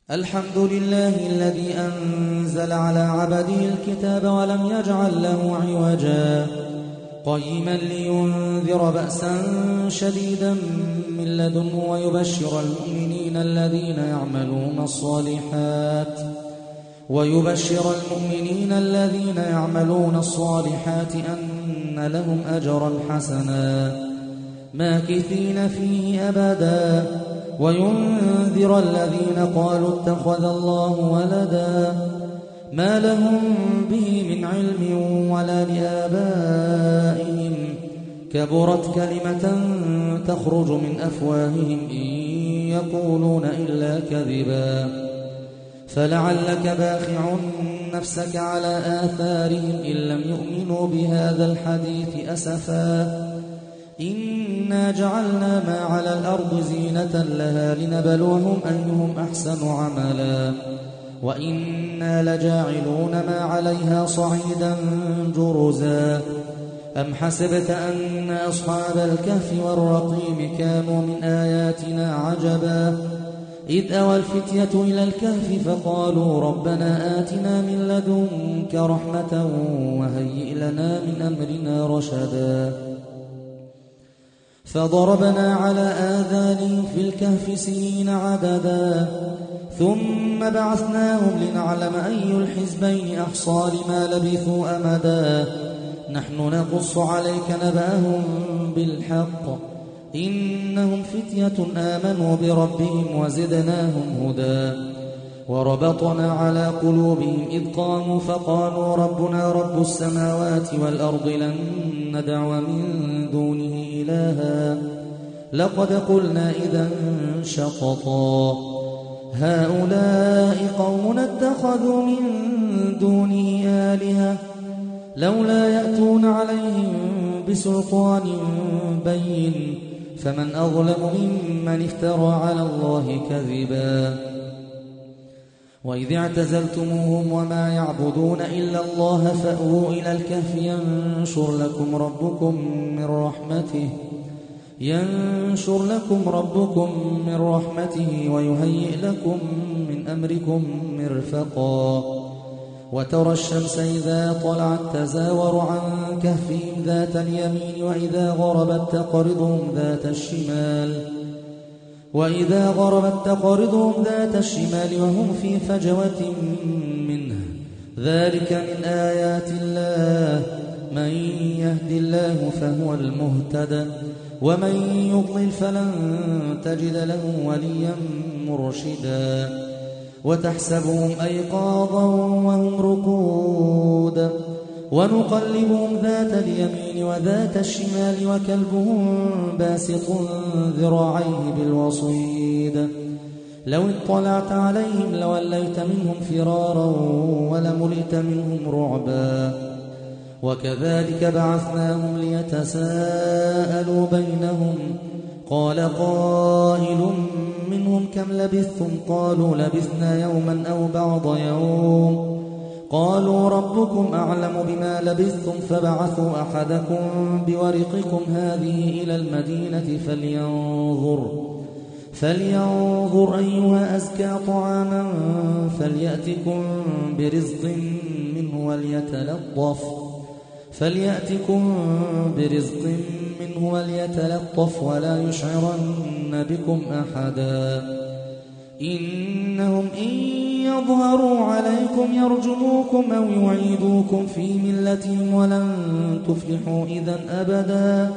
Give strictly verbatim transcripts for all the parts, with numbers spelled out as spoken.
الحمد لله الذي أنزل على عبده الكتاب ولم يجعل له عوجا قيما لينذر بأسا شديدا من لدنه ويبشر المؤمنين الذين يعملون الصالحات ويبشر المؤمنين الذين يعملون الصالحات أن لهم أجرا حسنا ماكثين فيه أبدا وينذر الذين قالوا اتخذ الله ولدا ما لهم به من علم ولا لآبائهم كبرت كلمة تخرج من أفواههم إن يقولون إلا كذبا فلعلك باخع نفسك على آثارهم إن لم يؤمنوا بهذا الحديث أسفا إنا جعلنا ما على الأرض زينة لها لنبلوهم أيهم أحسن عملا وإنا لجاعلون ما عليها صعيدا جرزا أم حسبت أن أصحاب الكهف والرقيم كانوا من آياتنا عجبا إذ أوى الفتية إلى الكهف فقالوا ربنا آتنا من لدنك رحمة وهيئ لنا من أمرنا رشدا فضربنا على آذانهم في الكهف سنين عددا ثم بعثناهم لنعلم أي الحزبين أحصى لما لبثوا أمدا نحن نقص عليك نبأهم بالحق إنهم فتية آمنوا بربهم وزدناهم هدى وربطنا على قلوبهم إذ قاموا فقالوا ربنا رب السماوات والأرض لن ندعو من دونه إلها لقد قلنا إذا شططا هؤلاء قوم اتخذوا من دونه آلهة لولا يأتون عليهم بسلطان بين فمن أظلم ممن افترى على الله كذبا وإذ اعتزلتموهم وما يعبدون إلا الله فأووا إلى الكهف ينشر لكم ربكم من رحمته ينشر لكم ربكم من رحمته ويهيئ لكم من أمركم مرفقا وترى الشمس إذا طلعت تزاور عن كهفهم ذات اليمين وإذا غربت تقرضهم ذات الشمال وإذا غربت تقرضهم ذات الشمال وهم في فجوة منه ذلك من آيات الله من يهد الله فهو المهتد ومن يضلل فلن تجد له وليا مرشدا وتحسبهم أيقاظا وهم رقود ونقلبهم ذات اليمين وذات الشمال وكلبهم باسط ذراعيه بالوصيد لو اطلعت عليهم لوليت منهم فرارا ولملئت منهم رعبا وكذلك بعثناهم ليتساءلوا بينهم قال قائل منهم كم لبثتم قالوا لبثنا يوما أو بعض يوم قالوا ربكم أعلم بما لبثتم فبعثوا أحدكم بورقكم هذه إلى المدينة فلينظر فلينظر أيها أزكى طعاما فليأتكم برزق منه وليتلطف فليأتكم برزق منه وليتلطف ولا يشعرن بكم أحدا إنهم إن يظهروا عليكم يرجموكم أو يعيدوكم في ملتهم ولن تفلحوا إذا أبدا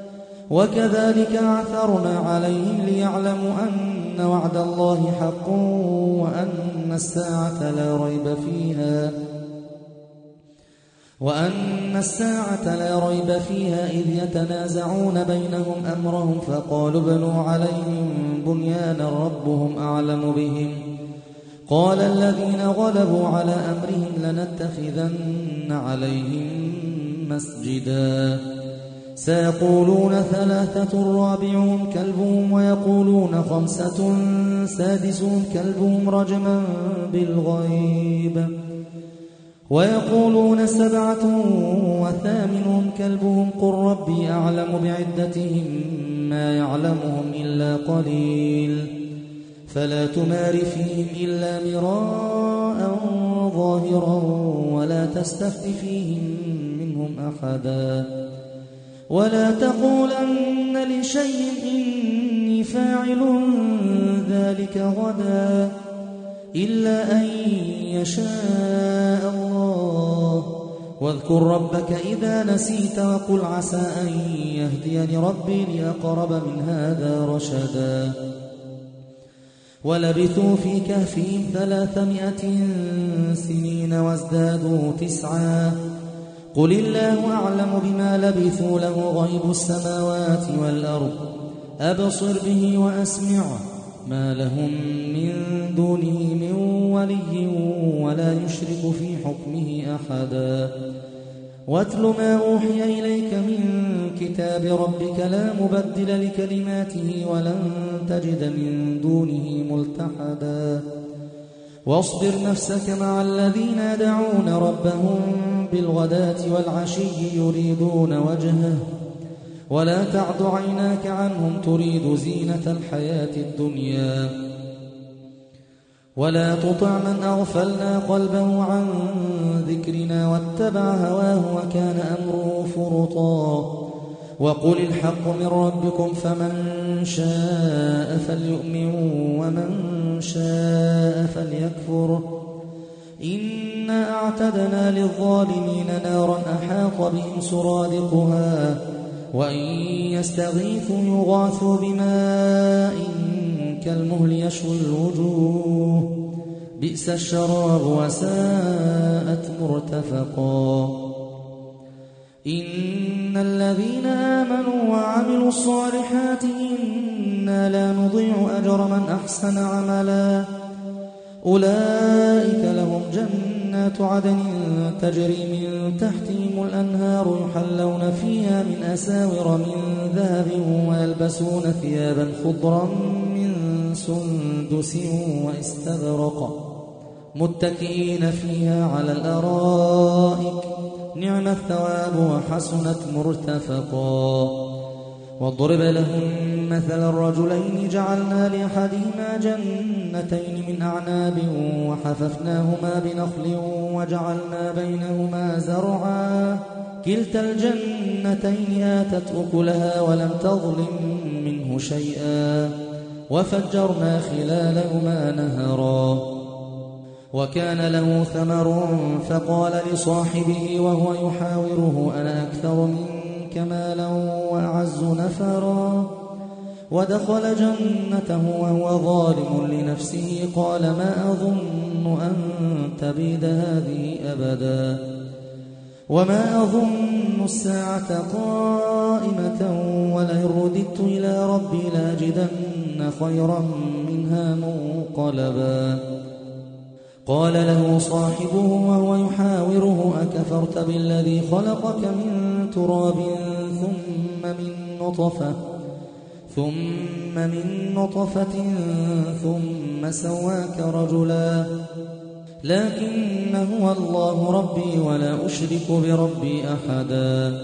وكذلك أعثرنا عليهم ليعلموا أن وعد الله حق وأن الساعة لا ريب فيها وأن الساعة لا ريب فيها إذ يتنازعون بينهم أمرهم فقالوا بنوا عليهم بنيانا ربهم أعلم بهم قال الذين غلبوا على أمرهم لنتخذن عليهم مسجدا سيقولون ثلاثة رابعهم كلبهم ويقولون خمسة سادسهم كلبهم رجما بالغيب ويقولون سبعة وثامنهم كلبهم قل ربي أعلم بعدتهم ما يعلمهم إلا قليل فلا تمار فيهم إلا مراء ظاهرا ولا تستفت فيهم منهم أحدا ولا تقولن لشيء إني فاعل ذلك غدا إلا أن يشاء الله واذكر ربك إذا نسيت وقل عسى أن يهديني ربي لأقرب من هذا رشدا ولبثوا في كهفهم ثلاثمائة سنين وازدادوا تسعا قل الله أعلم بما لبثوا له غيب السماوات والأرض أبصر به وأسمع ما لهم من دونه من ولي ولا يشرك في حكمه أحدا واتل ما أوحي إليك من كتاب ربك لا مبدل لكلماته ولن تجد من دونه ملتحدا واصبر نفسك مع الذين يدعون ربهم بالغداة والعشي يريدون وجهه ولا تعد عيناك عنهم تريد زينة الحياة الدنيا ولا تطع من أغفلنا قلبه عن ذكرنا واتبع هواه وكان أمره فرطا وقل الحق من ربكم فمن شاء فليؤمن ومن شاء فليكفر إنا أعتدنا للظالمين نارا أحاط بهم سرادقها وإن يستغيثوا يغاثوا بماء كالمهل يشوي الوجوه بئس الشراب وساءت مرتفقا إن الذين آمنوا وعملوا الصالحات إنا لا نضيع أجر من أحسن عملا أولئك لهم جنات عدن تجري من تحتهم الأنهار يحلون فيها من أساور من ذهب ويلبسون ثيابا خضرا من سندس واستبرق متكئين فيها على الأرائك نعم الثواب وحسنت مرتفقا واضرب لهم مثل الرجلين جعلنا لأحدهما جنتين من أعناب وحففناهما بنخل وجعلنا بينهما زرعا كلتا الجنتين آتت أكلها ولم تظلم منه شيئا وفجرنا خلالهما نهرا وكان له ثمر فقال لصاحبه وهو يحاوره أنا أكثر منك مالا وأعز نفرا ودخل جنته وهو ظالم لنفسه قال ما أظن أن تبيد هذه أبدا وما أظن الساعة قائمة ولئن رددت إلى ربي لأجدن خيرا منها منقلبا قال له صاحبه وهو يحاوره أكفرت بالذي خلقك من تراب ثم من نطفة ثم من نطفة ثم سواك رجلا لكن هو الله ربي ولا أشرك بربي أحدا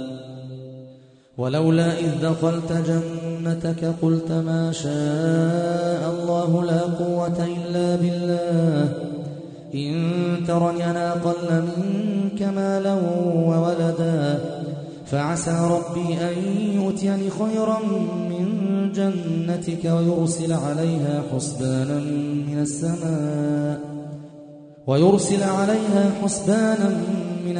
ولولا إذ دخلت جنتك قلت ما شاء الله لا قوة إلا بالله إن ترني أنا أقل منك مالا وولدا فعسى ربي أن يؤتيني خيرا من جنتك ويرسل عليها حسبانا من السماء ويرسل عليها حسبانا من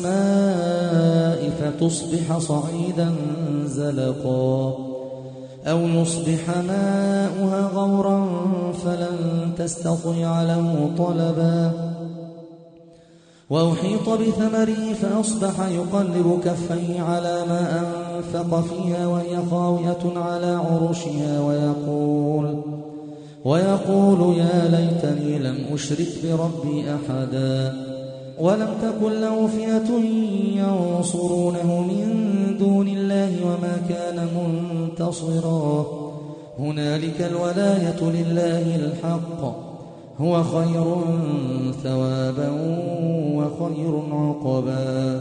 السماء فتصبح صعيدا زلقا أو يصبح ماؤها غورا فلن تستطيع له طلبا وأحيط بثمره فأصبح يقلب كفيه على ما أنفق فيها وهي خاوية على عروشها ويقول ويقول يا ليتني لم أشرك بربي أحدا ولم تكن له فئة ينصرونه من دون الله وما كان منتصرا هنالك الولاية لله الحق هو خير ثوابا وخير عقبا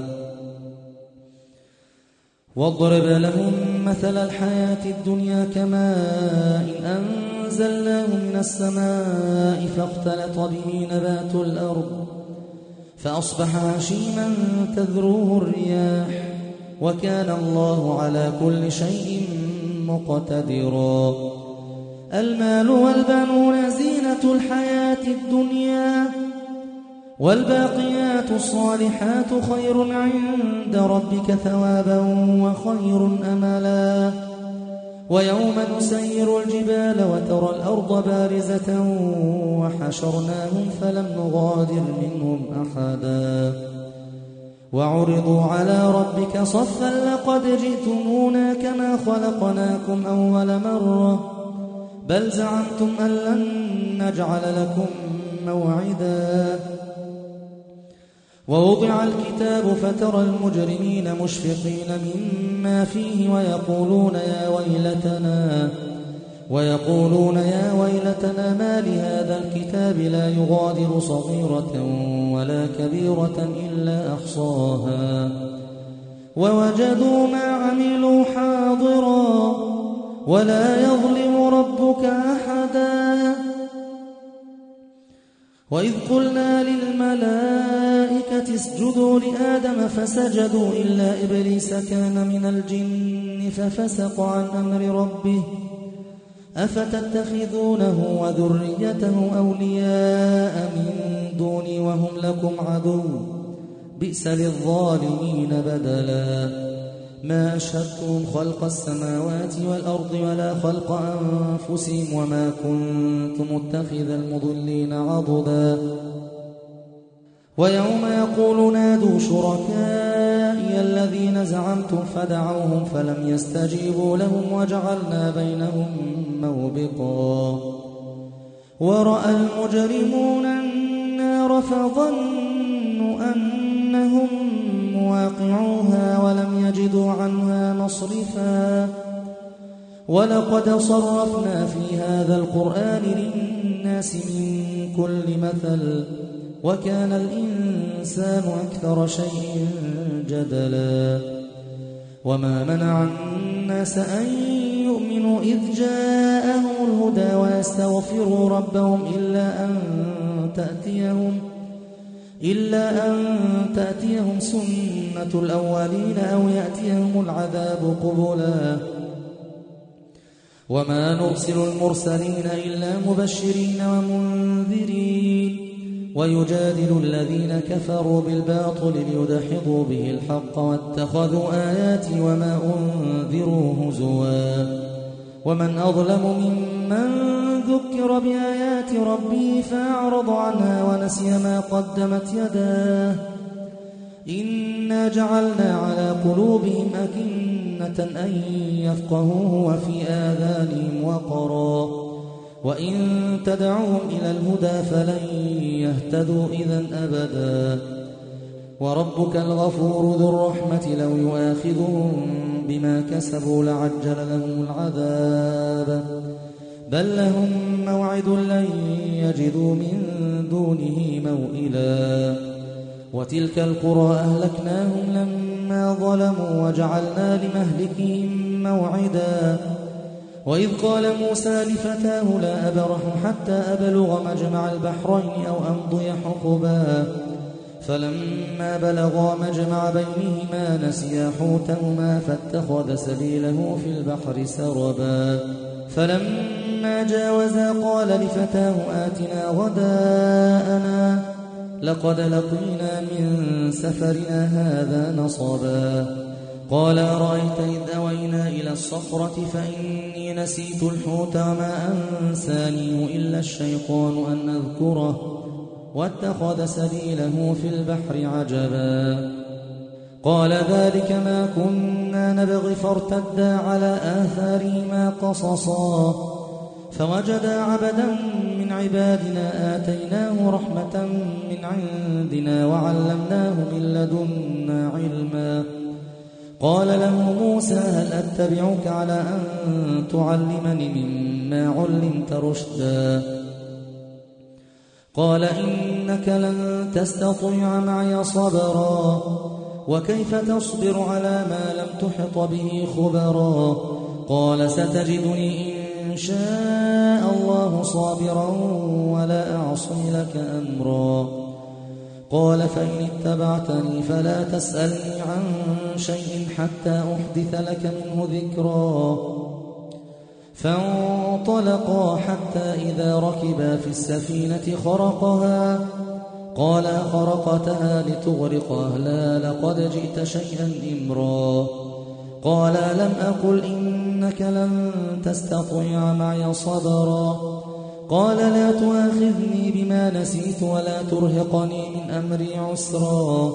واضرب لهم مثل الحياة الدنيا كماء إن أنزلناه من السماء فاختلط به نبات الأرض فأصبح هشيما تذروه الرياح وكان الله على كل شيء مقتدرا. المال والبنون زينة الحياة الدنيا والباقيات الصالحات خير عند ربك ثوابا وخير أملا. ويوم نسير الجبال وترى الأرض بارزة وحشرناهم فلم نغادر منهم أحدا وعرضوا على ربك صفا لقد جئتمونا كما خلقناكم أول مرة بل زعمتم أن لن نجعل لكم موعدا. ووضع الكتاب فترى المجرمين مشفقين مما فيه ويقولون يا ويلتنا ويقولون يا ويلتنا ما لهذا الكتاب لا يغادر صغيرة ولا كبيرة إلا أحصاها ووجدوا ما عملوا حاضرا ولا يظلم ربك أحدا. وإذ قلنا للملائكة اسجدوا لآدم فسجدوا إلا إبليس كان من الجن ففسق عن أمر ربه أفتتخذونه وذريته أولياء من دوني وهم لكم عدو بئس للظالمين بدلا. ما أشهدتهم خلق السماوات والأرض ولا خلق أنفسهم وما كنت متخذ المضلين عضدا. ويوم يقول نادوا شركائي الذين زعمتم فدعوهم فلم يستجيبوا لهم وجعلنا بينهم موبقا. ورأى المجرمون النار فظنوا أنهم مواقعوها ولم يجدوا عنها مصرفا. ولقد صرفنا في هذا القرآن للناس من كل مثل وكان الإنسان أكثر شيء جدلا. وما منع الناس أن يؤمنوا إذ جاءهم الهدى ويستغفروا ربهم إلا أن تأتيهم إلا أن تأتيهم سنة الأولين أو يأتيهم العذاب قبلا. وما نرسل المرسلين إلا مبشرين ومنذرين ويجادل الذين كفروا بالباطل ليدحضوا به الحق واتخذوا آياتي وما أنذروا هزوا. ومن أظلم ممن ذكر بآيات ربه فأعرض عنها ونسي ما قدمت يداه إنا جعلنا على قلوبهم أكنة أن يفقهوه وفي آذانهم وقرا وإن تدعوهم إلى الهدى فلن يهتدوا إذن أبدا. وربك الغفور ذو الرحمة لو يؤاخذهم بما كسبوا لعجل لهم العذاب بل لهم موعد لن يجدوا من دونه موئلا. وتلك القرى أهلكناهم لما ظلموا وجعلنا لمهلكهم موعدا. وإذ قال موسى لفتاه لا أبرح حتى أبلغ مجمع البحرين أو أمضي حقبا فلما بلغا مجمع بينهما نسيا حوتهما فاتخذ سبيله في البحر سربا. فلما جاوزا قال لفتاه آتنا غداءنا لقد لقينا من سفرنا هذا نصبا. قال أرأيت إذ أوينا إلى الصخرة فإني نسيت الحوت وما أنسانيه إلا الشيطان أن أذكره واتخذ سبيله في البحر عجبا. قال ذلك ما كنا نبغي فارتدا على آثارهما قصصا فوجدا عبدا من عبادنا آتيناه رحمة من عندنا وعلمناه من لدنا علما. قال له موسى هل أتبعك على أن تعلمني مما علمت رشدا قال إنك لن تستطيع معي صبرا وكيف تصبر على ما لم تحط به خبرا. قال ستجدني إن شاء الله صابرا ولا أعصي لك أمرا. قال فإن اتبعتني فلا تسألني عن شيء حتى أحدث لك منه ذكرا. فانطلقا حتى إذا ركبا في السفينة خرقها قال خرقتها لتغرق أهلها لقد جئت شيئا إمرا. قال لم أقل إنك لن تستطيع معي صبرا. قال لا تؤاخذني بما نسيت ولا ترهقني من أمري عسرا.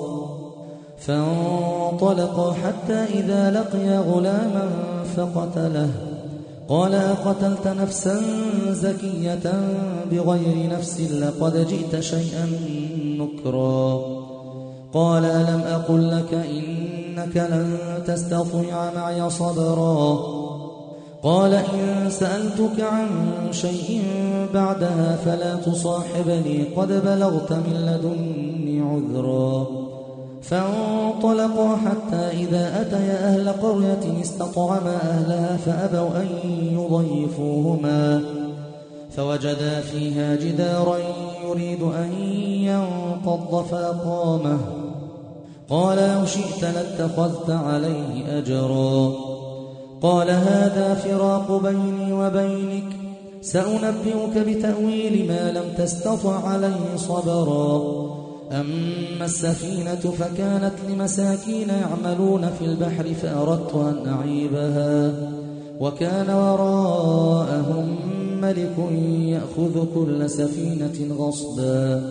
فانطلقا حتى إذا لقيا غلاما فقتله. قال أقتلت نفسا زكية بغير نفس لقد جئت شيئا نكرا. قال ألم أقل لك إنك لن تستطيع معي صبرا. قال إن سألتك عن شيء بعدها فلا تصاحبني قد بلغت من لدني عذرا. فانطلقا حتى إذا أتيا أهل قرية استطعما أهلها فأبوا أن يضيفوهما فوجدا فيها جدارا يريد أن ينقض فأقامه. قال لو شئت لاتخذت عليه أجرا. قال هذا فراق بيني وبينك سأنبئك بتأويل ما لم تستطع عليه صبرا. أما السفينة فكانت لمساكين يعملون في البحر فأردت أن أعيبها وكان وراءهم ملك يأخذ كل سفينة غصبا.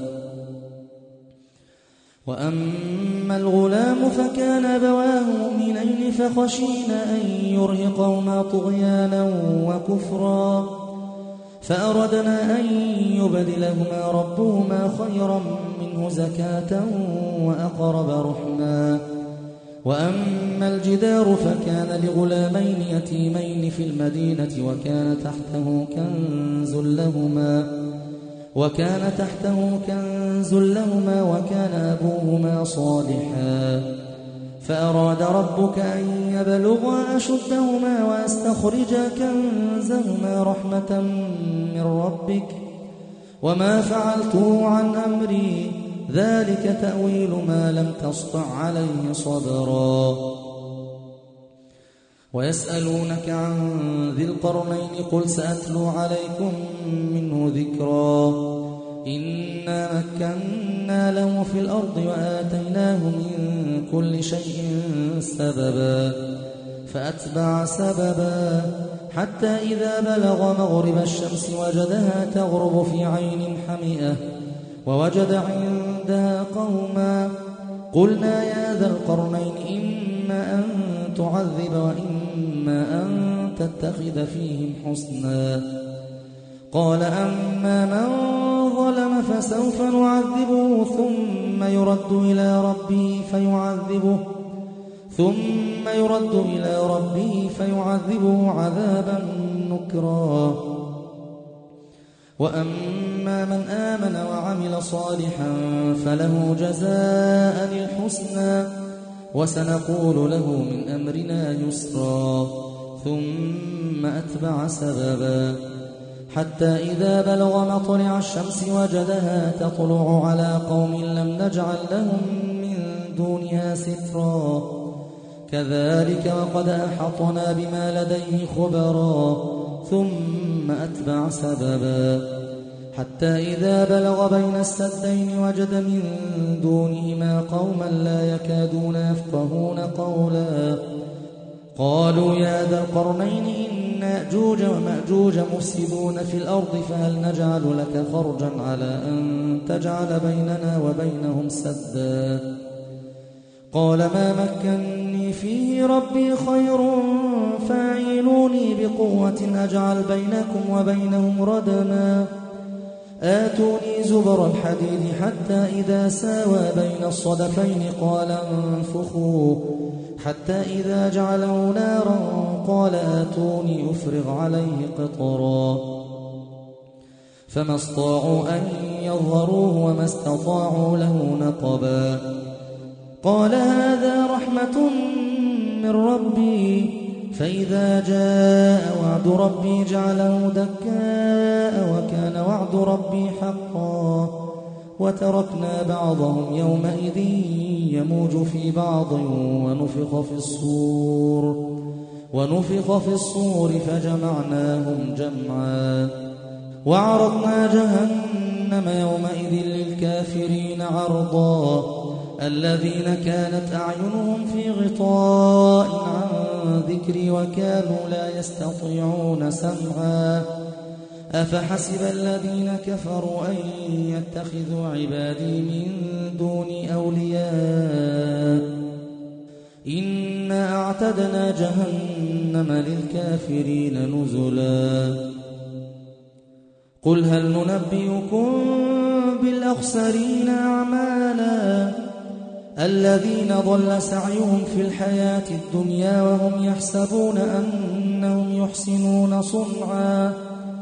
وأما الغلام فكان أبواه مؤمنين فخشينا أن يرهقهما طغيانا وكفرا فأردنا أن يبدلهما ربهما خيرا منه زكاة وأقرب رحما. وأما الجدار فكان لغلامين يتيمين في المدينة وكان تحته كنز لهما وكان تحته كنز لهما وكان أبوهما صالحا فأراد ربك أن يبلغا أشدهما ويستخرجا كنزهما رحمة من ربك وما فعلته عن أمري ذلك تأويل ما لم تسطع عليه صبرا. ويسألونك عن ذي القرنين قل سأتلو عليكم منه ذكرا. إنا مكنا له في الأرض وآتيناه من كل شيء سببا فأتبع سببا حتى إذا بلغ مغرب الشمس وجدها تغرب في عين حمئة ووجد عندها قوما. قلنا يا ذا القرنين إما أن تعذب وإما أن تتخذ فيهم حسنا. قال أما من ظلم فسوف نعذبه ثم يرد إلى ربه فيعذبه ثم يرد إلى ربه فيعذبه عذابا نكرا. وأما من آمن وعمل صالحا فله جزاء الحسنى وسنقول له من أمرنا يسرا. ثم أتبع سببا حتى إذا بلغ مطلع الشمس وجدها تطلع على قوم لم نجعل لهم من دونها سترا. كذلك وقد أحطنا بما لديه خبرا. ثم أتبع سببا حتى إذا بلغ بين السدين وجد من دونهما قوما لا يكادون يفقهون قولا. قالوا يا ذا القرنين إن يأجوج ومأجوج مفسدون في الأرض فهل نجعل لك خرجا على أن تجعل بيننا وبينهم سدا. قال ما مكنني فيه ربي خير فاعينوني بقوة أجعل بينكم وبينهم ردما. آتوني زبر الحديد حتى إذا ساوى بين الصدفين قال انفخوا حتى إذا جعله نارا قال آتوني أفرغ عليه قطرا. فما استطاعوا أن يظهروه وما استطاعوا له نقبا. قال هذا رحمة من ربي فإذا جاء وعد ربي جعله دكاء وكان وعد ربي حقا وتركنا بعضهم يومئذ يموج في بعض ونفخ في الصور ونفخ في الصور فجمعناهم جمعا وعرضنا جهنم يومئذ للكافرين عرضا الذين كانت أعينهم في غطاء عن ذكري وكانوا لا يستطيعون سمعا أفحسب الذين كفروا أن يتخذوا عبادي من دوني أولياء إنا أعتدنا جهنم للكافرين نزلا قل هل ننبئكم بالأخسرين أعمالا الذين ضل سعيهم في الحياة الدنيا وهم يحسبون أنهم يحسنون صنعا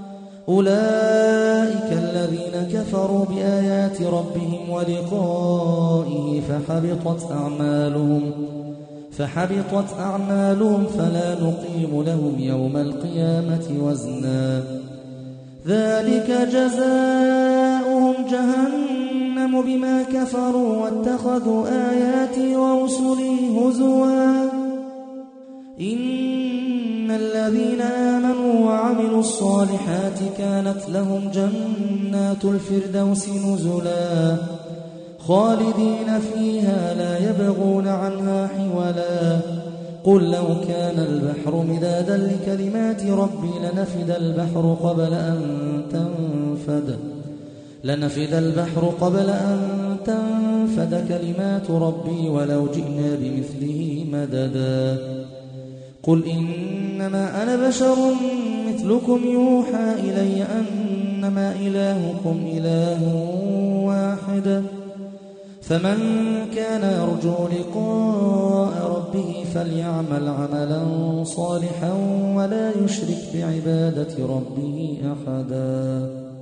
أولئك الذين كفروا بآيات ربهم ولقائه فحبطت أعمالهم فحبطت أعمالهم فلا نقيم لهم يوم القيامة وزنا ذلك جزاؤهم جهنم بما كفروا واتخذوا آياتي ورسلي هزوا إن الذين آمنوا وعملوا الصالحات كانت لهم جنات الفردوس نزلا خالدين فيها لا يبغون عنها حولا قل لو كان البحر مدادا لكلمات ربي لنفد البحر قبل أن تنفد لنفد البحر قبل أن تنفد كلمات ربي ولو جئنا بمثله مددا قل إنما أنا بشر مثلكم يوحى إلي أنما إلهكم إله واحد فمن كان يرجو لقاء ربه فليعمل عملا صالحا ولا يشرك بعبادة ربه أحدا.